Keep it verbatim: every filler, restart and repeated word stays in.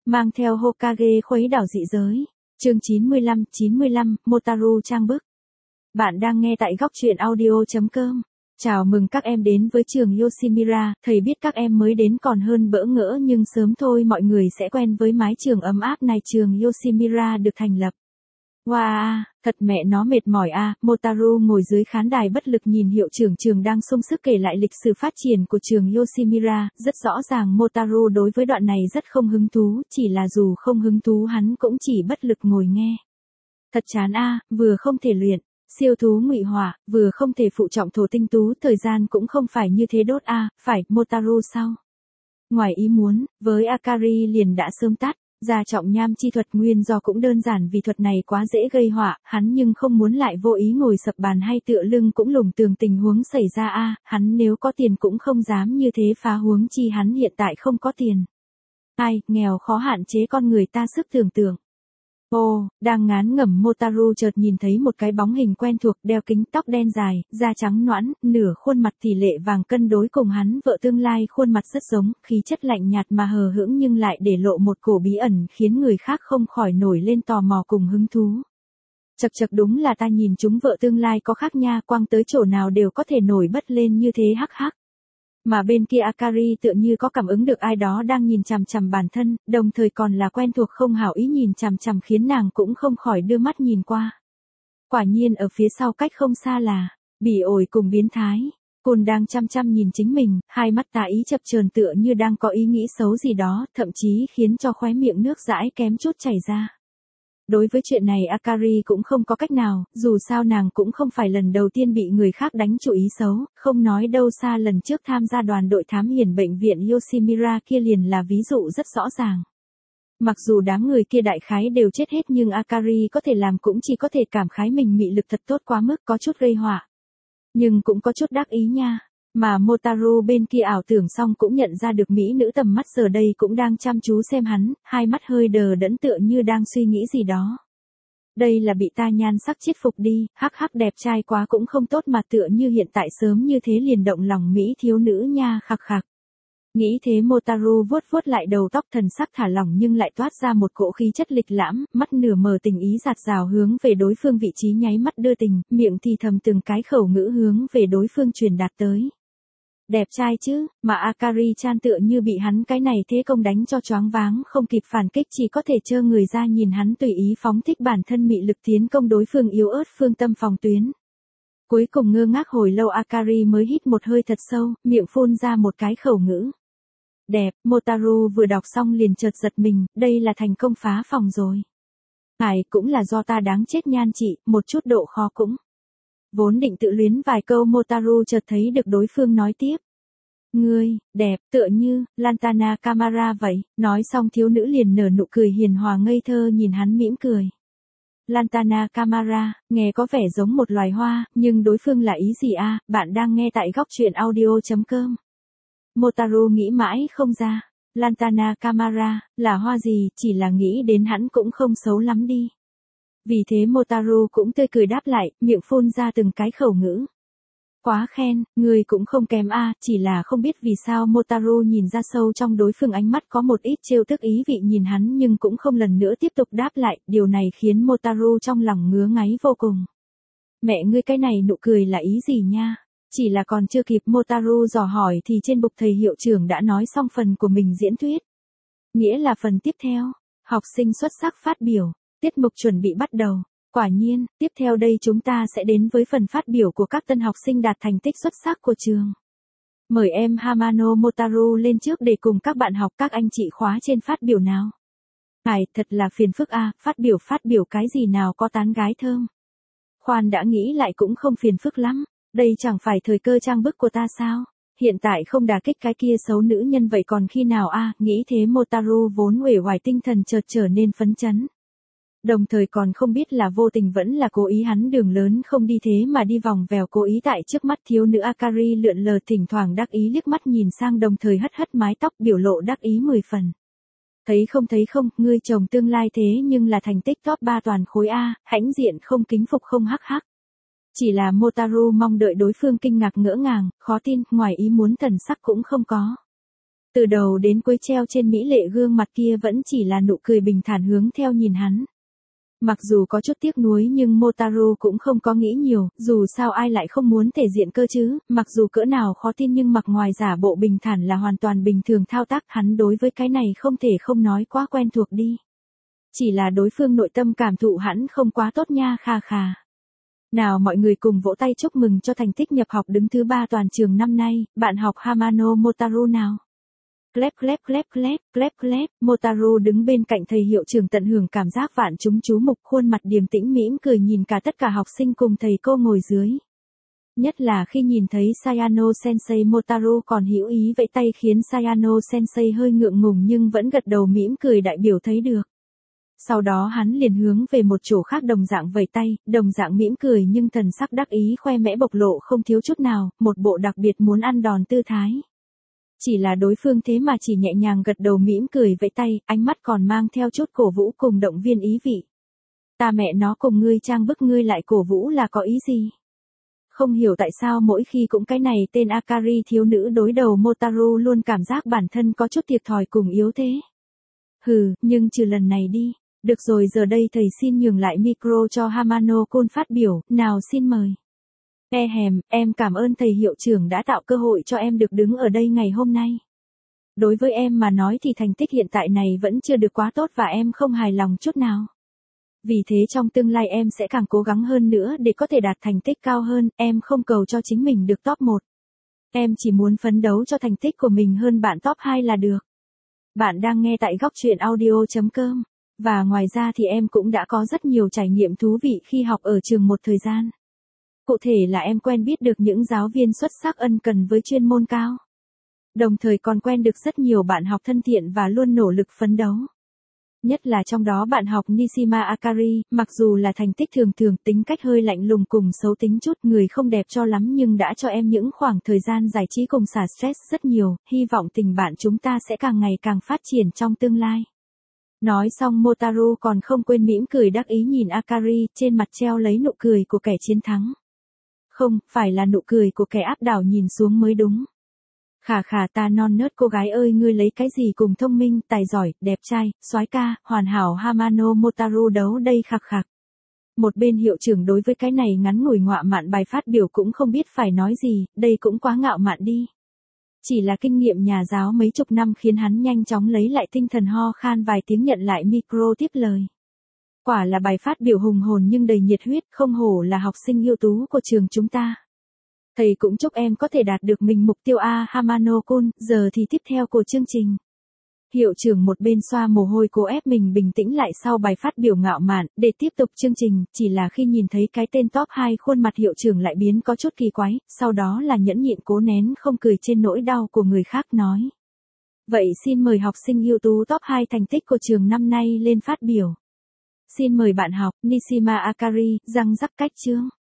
Mang theo Hokage khuấy đảo dị giới. Chương chín mươi lăm, chín mươi lăm, Motaru trang bức. Bạn đang nghe tại góc truyện audio chấm com. Chào mừng các em đến với trường Yoshimura, thầy biết các em mới đến còn hơn bỡ ngỡ nhưng sớm thôi mọi người sẽ quen với mái trường ấm áp này. Trường Yoshimura được thành lập. Wow, thật mẹ nó mệt mỏi a. À. Motaru ngồi dưới khán đài bất lực nhìn hiệu trưởng trường đang sung sức kể lại lịch sử phát triển của trường Yoshimura, rất rõ ràng Motaru đối với đoạn này rất không hứng thú, chỉ là dù không hứng thú hắn cũng chỉ bất lực ngồi nghe. Thật chán a, à, vừa không thể luyện siêu thú ngụy hỏa, vừa không thể phụ trọng thổ tinh tú, thời gian cũng không phải như thế đốt a, à, phải, Motaru sao? Ngoài ý muốn, với Akari liền đã sớm tắt. Gia trọng nham chi thuật nguyên do cũng đơn giản vì thuật này quá dễ gây họa, hắn nhưng không muốn lại vô ý ngồi sập bàn hay tựa lưng cũng lùng tường tình huống xảy ra a, à, hắn nếu có tiền cũng không dám như thế phá huống chi hắn hiện tại không có tiền. Ai, nghèo khó hạn chế con người ta sức tưởng tượng. Ồ, đang ngán ngẩm Motaru chợt nhìn thấy một cái bóng hình quen thuộc đeo kính tóc đen dài, da trắng nõn, nửa khuôn mặt tỷ lệ vàng cân đối cùng hắn vợ tương lai khuôn mặt rất giống, khí chất lạnh nhạt mà hờ hững nhưng lại để lộ một cổ bí ẩn khiến người khác không khỏi nổi lên tò mò cùng hứng thú. Chật chật đúng là ta nhìn chúng vợ tương lai có khác nha, quăng tới chỗ nào đều có thể nổi bật lên như thế hắc hắc. Mà bên kia Akari tựa như có cảm ứng được ai đó đang nhìn chằm chằm bản thân, đồng thời còn là quen thuộc không hảo ý nhìn chằm chằm khiến nàng cũng không khỏi đưa mắt nhìn qua. Quả nhiên ở phía sau cách không xa là bỉ ổi cùng biến thái. Côn đang chăm chăm nhìn chính mình, hai mắt tà ý chập chờn tựa như đang có ý nghĩ xấu gì đó, thậm chí khiến cho khóe miệng nước dãi kém chút chảy ra. Đối với chuyện này Akari cũng không có cách nào, dù sao nàng cũng không phải lần đầu tiên bị người khác đánh chủ ý xấu, không nói đâu xa lần trước tham gia đoàn đội thám hiểm bệnh viện Yoshimura kia liền là ví dụ rất rõ ràng. Mặc dù đám người kia đại khái đều chết hết nhưng Akari có thể làm cũng chỉ có thể cảm khái mình mị lực thật tốt quá mức có chút gây họa. Nhưng cũng có chút đắc ý nha. Mà Motaru bên kia ảo tưởng xong cũng nhận ra được mỹ nữ tầm mắt giờ đây cũng đang chăm chú xem hắn, hai mắt hơi đờ đẫn tựa như đang suy nghĩ gì đó. Đây là bị ta nhan sắc chiết phục đi, hắc hắc đẹp trai quá cũng không tốt mà tựa như hiện tại sớm như thế liền động lòng mỹ thiếu nữ nha khặc khặc. Nghĩ thế Motaru vuốt vuốt lại đầu tóc thần sắc thả lỏng nhưng lại toát ra một cỗ khí chất lịch lãm, mắt nửa mờ tình ý giạt rào hướng về đối phương vị trí nháy mắt đưa tình, miệng thì thầm từng cái khẩu ngữ hướng về đối phương truyền đạt tới. Đẹp trai chứ, mà Akari-chan tựa như bị hắn cái này thế công đánh cho choáng váng không kịp phản kích chỉ có thể trơ người ra nhìn hắn tùy ý phóng thích bản thân mị lực tiến công đối phương yếu ớt phương tâm phòng tuyến. Cuối cùng ngơ ngác hồi lâu Akari mới hít một hơi thật sâu, miệng phun ra một cái khẩu ngữ. Đẹp, Motaru vừa đọc xong liền chợt giật mình, đây là thành công phá phòng rồi. Phải, cũng là do ta đáng chết nhan chị, một chút độ khó cũng. Vốn định tự luyến vài câu Motaru chợt thấy được đối phương nói tiếp. Ngươi, đẹp, tựa như, Lantana Kamara vậy, nói xong thiếu nữ liền nở nụ cười hiền hòa ngây thơ nhìn hắn mỉm cười. Lantana Kamara, nghe có vẻ giống một loài hoa, nhưng đối phương là ý gì a? À? Bạn đang nghe tại góc truyện audio chấm com. Motaru nghĩ mãi không ra. Lantana Kamara, là hoa gì, chỉ là nghĩ đến hắn cũng không xấu lắm đi. Vì thế Motaru cũng tươi cười đáp lại, miệng phun ra từng cái khẩu ngữ. Quá khen, người cũng không kém a, à, chỉ là không biết vì sao Motaru nhìn ra sâu trong đối phương ánh mắt có một ít trêu tức ý vị nhìn hắn nhưng cũng không lần nữa tiếp tục đáp lại, điều này khiến Motaru trong lòng ngứa ngáy vô cùng. Mẹ ngươi cái này nụ cười là ý gì nha? Chỉ là còn chưa kịp Motaru dò hỏi thì trên bục thầy hiệu trưởng đã nói xong phần của mình diễn thuyết. Nghĩa là phần tiếp theo, học sinh xuất sắc phát biểu, tiết mục chuẩn bị bắt đầu. Quả nhiên, tiếp theo đây chúng ta sẽ đến với phần phát biểu của các tân học sinh đạt thành tích xuất sắc của trường. Mời em Hamano Motaru lên trước để cùng các bạn học các anh chị khóa trên phát biểu nào. Ngài, thật là phiền phức a, à, phát biểu phát biểu cái gì nào có tán gái thơm. Khoan đã nghĩ lại cũng không phiền phức lắm. Đây chẳng phải thời cơ trang bức của ta sao? Hiện tại không đả kích cái kia xấu nữ nhân vậy còn khi nào a? À, nghĩ thế Motaru vốn uể oải tinh thần chợt trở nên phấn chấn. Đồng thời còn không biết là vô tình vẫn là cố ý hắn đường lớn không đi thế mà đi vòng vèo cố ý tại trước mắt thiếu nữ Akari lượn lờ thỉnh thoảng đắc ý liếc mắt nhìn sang đồng thời hất hất mái tóc biểu lộ đắc ý mười phần. Thấy không thấy không, ngươi chồng tương lai thế nhưng là thành tích top ba toàn khối A, hãnh diện không kính phục không hắc hắc. Chỉ là Motaru mong đợi đối phương kinh ngạc ngỡ ngàng, khó tin, ngoài ý muốn thần sắc cũng không có. Từ đầu đến cuối treo trên mỹ lệ gương mặt kia vẫn chỉ là nụ cười bình thản hướng theo nhìn hắn. Mặc dù có chút tiếc nuối nhưng Motaro cũng không có nghĩ nhiều, dù sao ai lại không muốn thể diện cơ chứ, mặc dù cỡ nào khó tin nhưng mặc ngoài giả bộ bình thản là hoàn toàn bình thường thao tác, hắn đối với cái này không thể không nói quá quen thuộc đi. Chỉ là đối phương nội tâm cảm thụ hắn không quá tốt nha, kha kha. Nào mọi người cùng vỗ tay chúc mừng cho thành tích nhập học đứng thứ ba toàn trường năm nay, bạn học Hamano Motaro nào. Clap clap clap clap, clap clap, Motaro đứng bên cạnh thầy hiệu trưởng tận hưởng cảm giác vạn chúng chú mục, khuôn mặt điềm tĩnh mỉm cười nhìn cả tất cả học sinh cùng thầy cô ngồi dưới. Nhất là khi nhìn thấy Sayano Sensei, Motaro còn hữu ý vẫy tay khiến Sayano Sensei hơi ngượng ngùng nhưng vẫn gật đầu mỉm cười đại biểu thấy được. Sau đó hắn liền hướng về một chỗ khác đồng dạng vẫy tay, đồng dạng mỉm cười nhưng thần sắc đắc ý khoe mẽ bộc lộ không thiếu chút nào, một bộ đặc biệt muốn ăn đòn tư thái. Chỉ là đối phương thế mà chỉ nhẹ nhàng gật đầu mỉm cười vẫy tay, ánh mắt còn mang theo chút cổ vũ cùng động viên ý vị. Ta mẹ nó cùng ngươi trang bức ngươi lại cổ vũ là có ý gì? Không hiểu tại sao mỗi khi cũng cái này tên Akari thiếu nữ đối đầu Motaro luôn cảm giác bản thân có chút thiệt thòi cùng yếu thế. Hừ, nhưng trừ lần này đi. Được rồi, giờ đây thầy xin nhường lại micro cho Hamano-kun phát biểu, nào xin mời. E hèm, em cảm ơn thầy hiệu trưởng đã tạo cơ hội cho em được đứng ở đây ngày hôm nay. Đối với em mà nói thì thành tích hiện tại này vẫn chưa được quá tốt và em không hài lòng chút nào. Vì thế trong tương lai em sẽ càng cố gắng hơn nữa để có thể đạt thành tích cao hơn, em không cầu cho chính mình được top một. Em chỉ muốn phấn đấu cho thành tích của mình hơn bạn top hai là được. Bạn đang nghe tại góc truyện audio chấm com. Và ngoài ra thì em cũng đã có rất nhiều trải nghiệm thú vị khi học ở trường một thời gian. Cụ thể là em quen biết được những giáo viên xuất sắc ân cần với chuyên môn cao. Đồng thời còn quen được rất nhiều bạn học thân thiện và luôn nỗ lực phấn đấu. Nhất là trong đó bạn học Nishima Akari, mặc dù là thành tích thường thường, tính cách hơi lạnh lùng cùng xấu tính chút, người không đẹp cho lắm nhưng đã cho em những khoảng thời gian giải trí cùng xả stress rất nhiều, hy vọng tình bạn chúng ta sẽ càng ngày càng phát triển trong tương lai. Nói xong Motaro còn không quên mỉm cười đắc ý nhìn Akari, trên mặt treo lấy nụ cười của kẻ chiến thắng. Không, phải là nụ cười của kẻ áp đảo nhìn xuống mới đúng. Khà khà ta non nớt cô gái ơi, ngươi lấy cái gì cùng thông minh, tài giỏi, đẹp trai, soái ca, hoàn hảo Hamano Motaro đấu đây khạc khạc. Một bên hiệu trưởng đối với cái này ngắn ngủi ngọa mạn bài phát biểu cũng không biết phải nói gì, đây cũng quá ngạo mạn đi. Chỉ là kinh nghiệm nhà giáo mấy chục năm khiến hắn nhanh chóng lấy lại tinh thần, ho khan vài tiếng nhận lại micro tiếp lời. Quả là bài phát biểu hùng hồn nhưng đầy nhiệt huyết, không hổ là học sinh ưu tú của trường chúng ta. Thầy cũng chúc em có thể đạt được mình mục tiêu A Hamano-kun, giờ thì tiếp theo của chương trình. Hiệu trưởng một bên xoa mồ hôi cố ép mình bình tĩnh lại sau bài phát biểu ngạo mạn, để tiếp tục chương trình, chỉ là khi nhìn thấy cái tên top hai khuôn mặt hiệu trưởng lại biến có chút kỳ quái, sau đó là nhẫn nhịn cố nén không cười trên nỗi đau của người khác nói. Vậy xin mời học sinh ưu tú top hai thành tích của trường năm nay lên phát biểu. Xin mời bạn học, Nishima Akari, răng rắc cách chương.